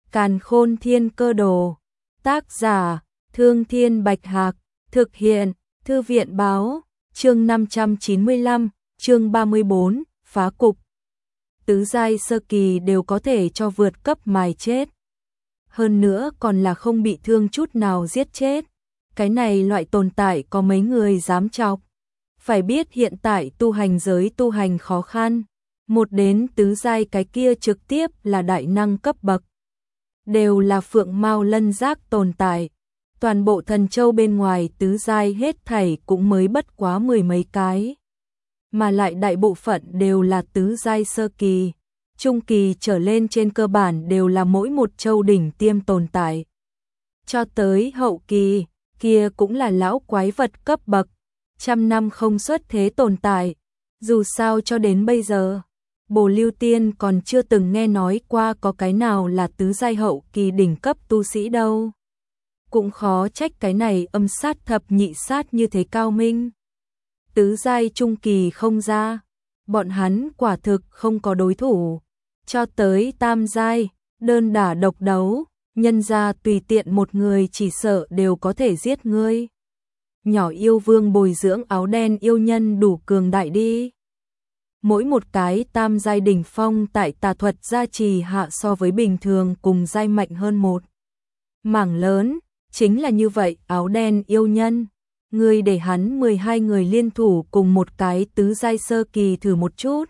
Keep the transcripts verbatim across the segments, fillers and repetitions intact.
Càn Khôn Thiên Cơ Đồ. Tác giả: Thương Thiên Bạch Hạc. Thực hiện: Thư viện Báo. Chương năm trăm chín mươi lăm, chương ba mươi bốn, phá cục. Tứ giai sơ kỳ đều có thể cho vượt cấp mài chết. Hơn nữa còn là không bị thương chút nào giết chết. Cái này loại tồn tại có mấy người dám chọc. Phải biết hiện tại tu hành giới tu hành khó khăn. Một đến tứ giai cái kia trực tiếp là đại năng cấp bậc. Đều là phượng mao lân giác tồn tại. Toàn bộ thần châu bên ngoài tứ giai hết thảy cũng mới bất quá mười mấy cái. Mà lại đại bộ phận đều là tứ giai sơ kỳ. Trung kỳ trở lên trên cơ bản đều là mỗi một châu đỉnh tiêm tồn tại. Cho tới hậu kỳ, kia cũng là lão quái vật cấp bậc. Trăm năm không xuất thế tồn tại. Dù sao cho đến bây giờ, Bồ Lưu Tiên còn chưa từng nghe nói qua có cái nào là tứ giai hậu kỳ đỉnh cấp tu sĩ đâu. Cũng khó trách cái này âm sát thập nhị sát như thế cao minh. Tứ giai trung kỳ không ra, bọn hắn quả thực không có đối thủ. Cho tới tam giai, đơn đả độc đấu, nhân ra tùy tiện một người chỉ sợ đều có thể giết ngươi. Nhỏ yêu vương bồi dưỡng áo đen yêu nhân đủ cường đại đi. Mỗi một cái tam giai đỉnh phong tại tà thuật gia trì hạ so với bình thường cùng giai mạnh hơn một mảng lớn, chính là như vậy áo đen yêu nhân. Ngươi để hắn mười hai người liên thủ cùng một cái tứ giai sơ kỳ thử một chút.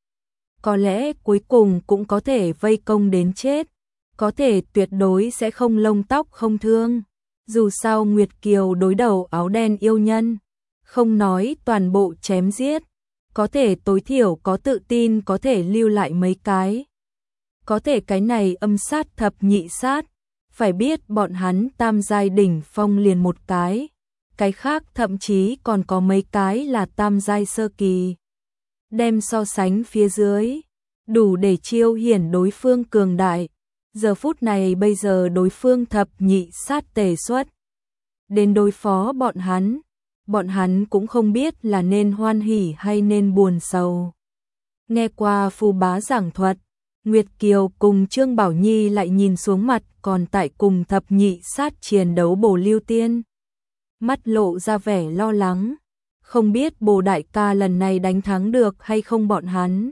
Có lẽ cuối cùng cũng có thể vây công đến chết. Có thể tuyệt đối sẽ không lông tóc không thương. Dù sao Nguyệt Kiều đối đầu áo đen yêu nhân. Không nói toàn bộ chém giết. Có thể tối thiểu có tự tin có thể lưu lại mấy cái. Có thể cái này âm sát thập nhị sát. Phải biết bọn hắn tam giai đỉnh phong liền một cái. Cái khác thậm chí còn có mấy cái là tam giai sơ kỳ. Đem so sánh phía dưới, đủ để chiêu hiển đối phương cường đại. Giờ phút này bây giờ đối phương thập nhị sát tề xuất. Đến đối phó bọn hắn, bọn hắn cũng không biết là nên hoan hỉ hay nên buồn sầu. Nghe qua Phù Bá giảng thuật, Nguyệt Kiều cùng Trương Bảo Nhi lại nhìn xuống mặt còn tại cùng thập nhị sát chiến đấu Bồ Lưu Tiên. Mắt lộ ra vẻ lo lắng, không biết Bồ đại ca lần này đánh thắng được hay không bọn hắn.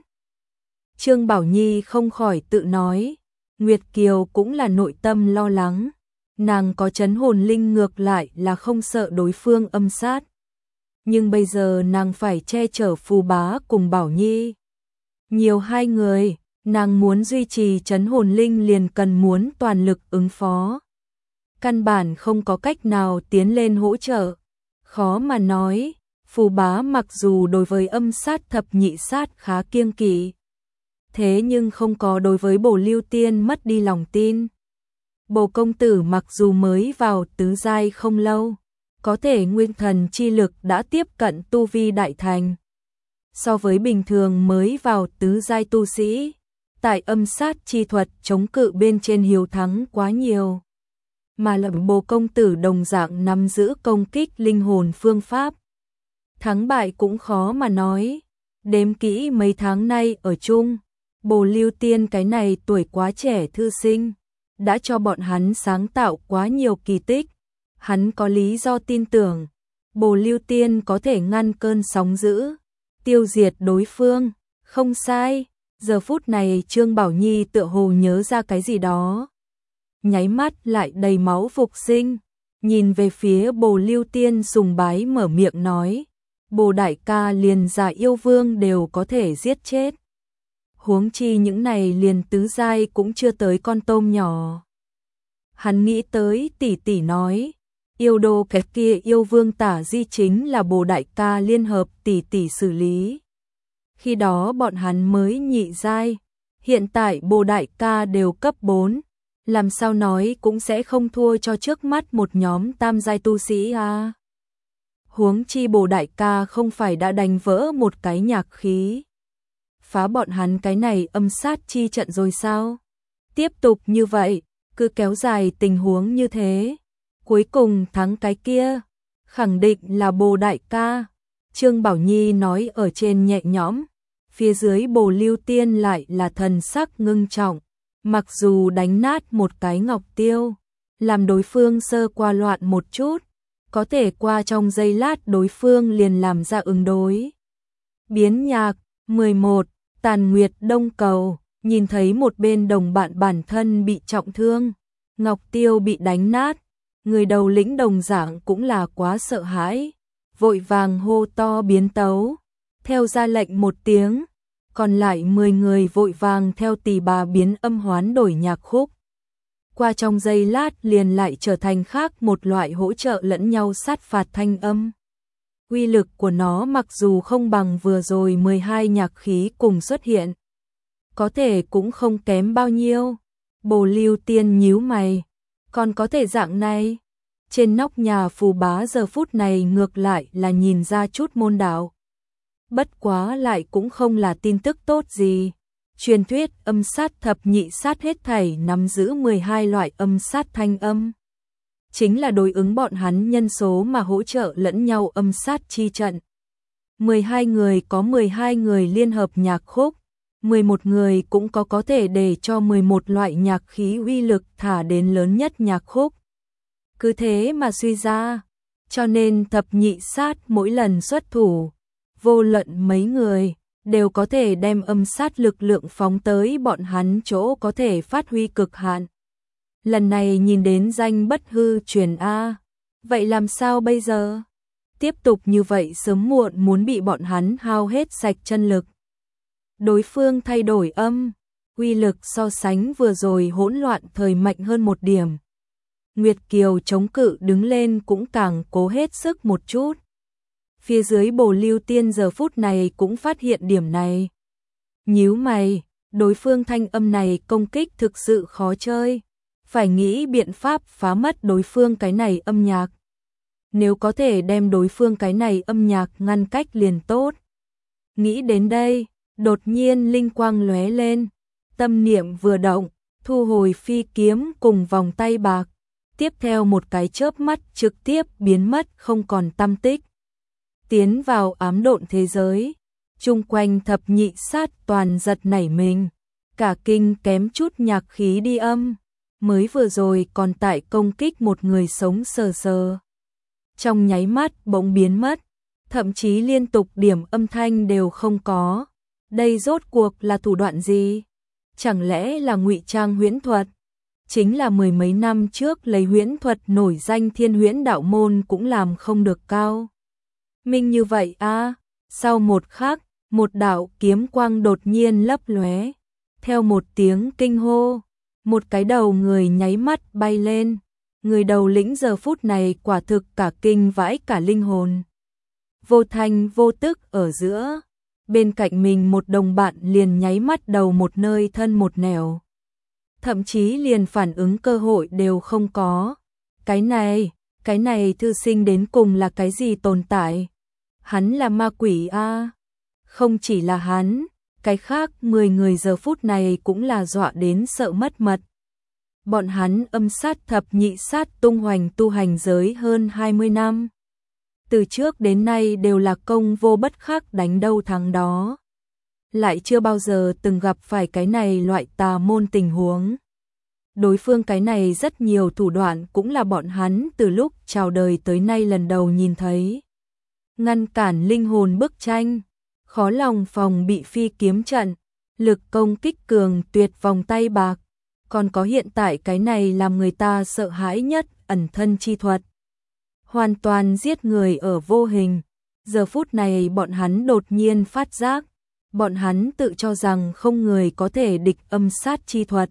Trương Bảo Nhi không khỏi tự nói, Nguyệt Kiều cũng là nội tâm lo lắng, nàng có trấn hồn linh ngược lại là không sợ đối phương âm sát. Nhưng bây giờ nàng phải che chở Phù Bá cùng Bảo Nhi. Nhiều hai người, nàng muốn duy trì trấn hồn linh liền cần muốn toàn lực ứng phó. Căn bản không có cách nào tiến lên hỗ trợ. Khó mà nói, Phù Bá mặc dù đối với âm sát thập nhị sát khá kiêng kỵ. Thế nhưng không có đối với Bồ Lưu Tiên mất đi lòng tin. Bồ công tử mặc dù mới vào tứ giai không lâu, có thể nguyên thần chi lực đã tiếp cận tu vi đại thành. So với bình thường mới vào tứ giai tu sĩ, tại âm sát chi thuật chống cự bên trên hiếu thắng quá nhiều. Mà là Bồ công tử đồng dạng nắm giữ công kích linh hồn phương pháp. Thắng bại cũng khó mà nói. Đếm kỹ mấy tháng nay ở chung, Bồ Lưu Tiên cái này tuổi quá trẻ thư sinh, đã cho bọn hắn sáng tạo quá nhiều kỳ tích. Hắn có lý do tin tưởng, Bồ Lưu Tiên có thể ngăn cơn sóng dữ, tiêu diệt đối phương. Không sai, giờ phút này Trương Bảo Nhi tựa hồ nhớ ra cái gì đó. Nháy mắt lại đầy máu phục sinh, nhìn về phía Bồ Lưu Tiên sùng bái mở miệng nói, Bồ đại ca liền giả yêu vương đều có thể giết chết. Huống chi những này liền tứ giai cũng chưa tới con tôm nhỏ. Hắn nghĩ tới tỷ tỷ nói, yêu đô cái kia yêu vương tả di chính là Bồ đại ca liên hợp tỷ tỷ xử lý. Khi đó bọn hắn mới nhị giai, hiện tại Bồ đại ca đều cấp bốn. Làm sao nói cũng sẽ không thua cho trước mắt một nhóm tam giai tu sĩ à. Huống chi Bồ đại ca không phải đã đánh vỡ một cái nhạc khí. Phá bọn hắn cái này âm sát chi trận rồi sao? Tiếp tục như vậy, cứ kéo dài tình huống như thế. Cuối cùng thắng cái kia, khẳng định là Bồ đại ca. Trương Bảo Nhi nói ở trên nhẹ nhõm, phía dưới Bồ Lưu Tiên lại là thần sắc ngưng trọng. Mặc dù đánh nát một cái ngọc tiêu, làm đối phương sơ qua loạn một chút, có thể qua trong giây lát đối phương liền làm ra ứng đối. Biến nhạc, mười một, Tàn Nguyệt Đông Cầu, nhìn thấy một bên đồng bạn bản thân bị trọng thương, ngọc tiêu bị đánh nát, người đầu lĩnh đồng dạng cũng là quá sợ hãi, vội vàng hô to biến tấu, theo ra lệnh một tiếng, còn lại mười người vội vàng theo tỳ bà biến âm hoán đổi nhạc khúc. Qua trong giây lát liền lại trở thành khác một loại hỗ trợ lẫn nhau sát phạt thanh âm. Uy lực của nó mặc dù không bằng vừa rồi mười hai nhạc khí cùng xuất hiện, có thể cũng không kém bao nhiêu. Bồ Lưu Tiên nhíu mày, còn có thể dạng này. Trên nóc nhà Phù Bá giờ phút này ngược lại là nhìn ra chút môn đạo. Bất quá lại cũng không là tin tức tốt gì. Truyền thuyết âm sát thập nhị sát hết thảy nắm giữ mười hai loại âm sát thanh âm. Chính là đối ứng bọn hắn nhân số mà hỗ trợ lẫn nhau âm sát chi trận. mười hai người có mười hai người liên hợp nhạc khúc, mười một người cũng có có thể để cho mười một loại nhạc khí uy lực thả đến lớn nhất nhạc khúc. Cứ thế mà suy ra, cho nên thập nhị sát mỗi lần xuất thủ, vô luận mấy người, đều có thể đem âm sát lực lượng phóng tới bọn hắn chỗ có thể phát huy cực hạn. Lần này nhìn đến danh bất hư truyền A, vậy làm sao bây giờ? Tiếp tục như vậy sớm muộn muốn bị bọn hắn hao hết sạch chân lực. Đối phương thay đổi âm, uy lực so sánh vừa rồi hỗn loạn thời mạnh hơn một điểm. Nguyệt Kiều chống cự đứng lên cũng càng cố hết sức một chút. Phía dưới Bồ Lưu Tiên giờ phút này cũng phát hiện điểm này. Nhíu mày, đối phương thanh âm này công kích thực sự khó chơi. Phải nghĩ biện pháp phá mất đối phương cái này âm nhạc. Nếu có thể đem đối phương cái này âm nhạc ngăn cách liền tốt. Nghĩ đến đây, đột nhiên linh quang lóe lên. Tâm niệm vừa động, thu hồi phi kiếm cùng vòng tay bạc. Tiếp theo một cái chớp mắt trực tiếp biến mất không còn tăm tích. Tiến vào ám độn thế giới, chung quanh thập nhị sát toàn giật nảy mình, cả kinh kém chút nhạc khí đi âm, mới vừa rồi còn tại công kích một người sống sờ sờ. Trong nháy mắt bỗng biến mất, thậm chí liên tục điểm âm thanh đều không có. Đây rốt cuộc là thủ đoạn gì? Chẳng lẽ là ngụy trang huyễn thuật? Chính là mười mấy năm trước lấy huyễn thuật nổi danh Thiên Huyễn đạo môn cũng làm không được cao minh như vậy a. À, sau một khắc, một đạo kiếm quang đột nhiên lấp lóe, theo một tiếng kinh hô, một cái đầu người nháy mắt bay lên, người đầu lĩnh giờ phút này quả thực cả kinh vãi cả linh hồn. Vô thanh vô tức ở giữa, bên cạnh mình một đồng bạn liền nháy mắt đầu một nơi thân một nẻo. Thậm chí liền phản ứng cơ hội đều không có. Cái này, cái này thư sinh đến cùng là cái gì tồn tại? Hắn là ma quỷ a. À? Không chỉ là hắn, cái khác mười người giờ phút này cũng là dọa đến sợ mất mật. Bọn hắn âm sát thập nhị sát tung hoành tu hành giới hơn hai mươi năm. Từ trước đến nay đều là công vô bất khắc đánh đâu thắng đó. Lại chưa bao giờ từng gặp phải cái này loại tà môn tình huống. Đối phương cái này rất nhiều thủ đoạn cũng là bọn hắn từ lúc chào đời tới nay lần đầu nhìn thấy. Ngăn cản linh hồn bức tranh, khó lòng phòng bị phi kiếm trận, lực công kích cường tuyệt vòng tay bạc, còn có hiện tại cái này làm người ta sợ hãi nhất ẩn thân chi thuật. Hoàn toàn giết người ở vô hình, giờ phút này bọn hắn đột nhiên phát giác, bọn hắn tự cho rằng không người có thể địch âm sát chi thuật.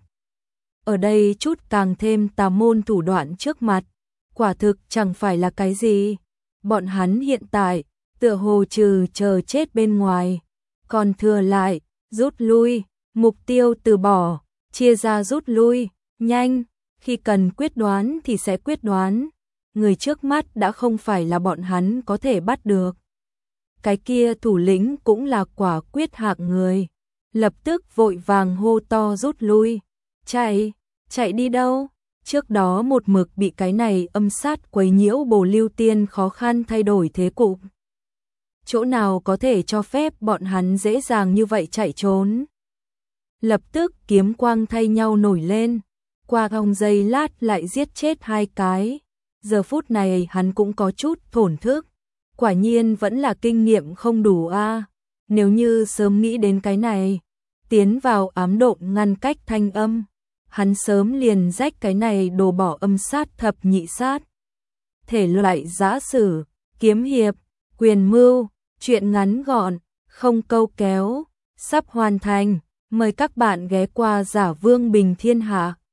Ở đây chút càng thêm tà môn thủ đoạn trước mặt, quả thực chẳng phải là cái gì. Bọn hắn hiện tại, tựa hồ trừ chờ chết bên ngoài, còn thừa lại, rút lui, mục tiêu từ bỏ, chia ra rút lui, nhanh, khi cần quyết đoán thì sẽ quyết đoán, người trước mắt đã không phải là bọn hắn có thể bắt được. Cái kia thủ lĩnh cũng là quả quyết hạng người, lập tức vội vàng hô to rút lui, chạy, chạy đi đâu? Trước đó một mực bị cái này âm sát quấy nhiễu Bồ Lưu Tiên khó khăn thay đổi thế cục. Chỗ nào có thể cho phép bọn hắn dễ dàng như vậy chạy trốn? lập tức kiếm quang thay nhau nổi lên, qua vòng giây lát lại giết chết hai cái. Giờ phút này hắn cũng có chút thổn thức, quả nhiên vẫn là kinh nghiệm không đủ a. Nếu như sớm nghĩ đến cái này, tiến vào ám độn ngăn cách thanh âm, hắn sớm liền rách cái này đồ bỏ âm sát thập nhị sát. Thể loại giã sử, kiếm hiệp, quyền mưu, truyện ngắn gọn, không câu kéo, sắp hoàn thành. Mời các bạn ghé qua Giả Vương Bình Thiên Hạ.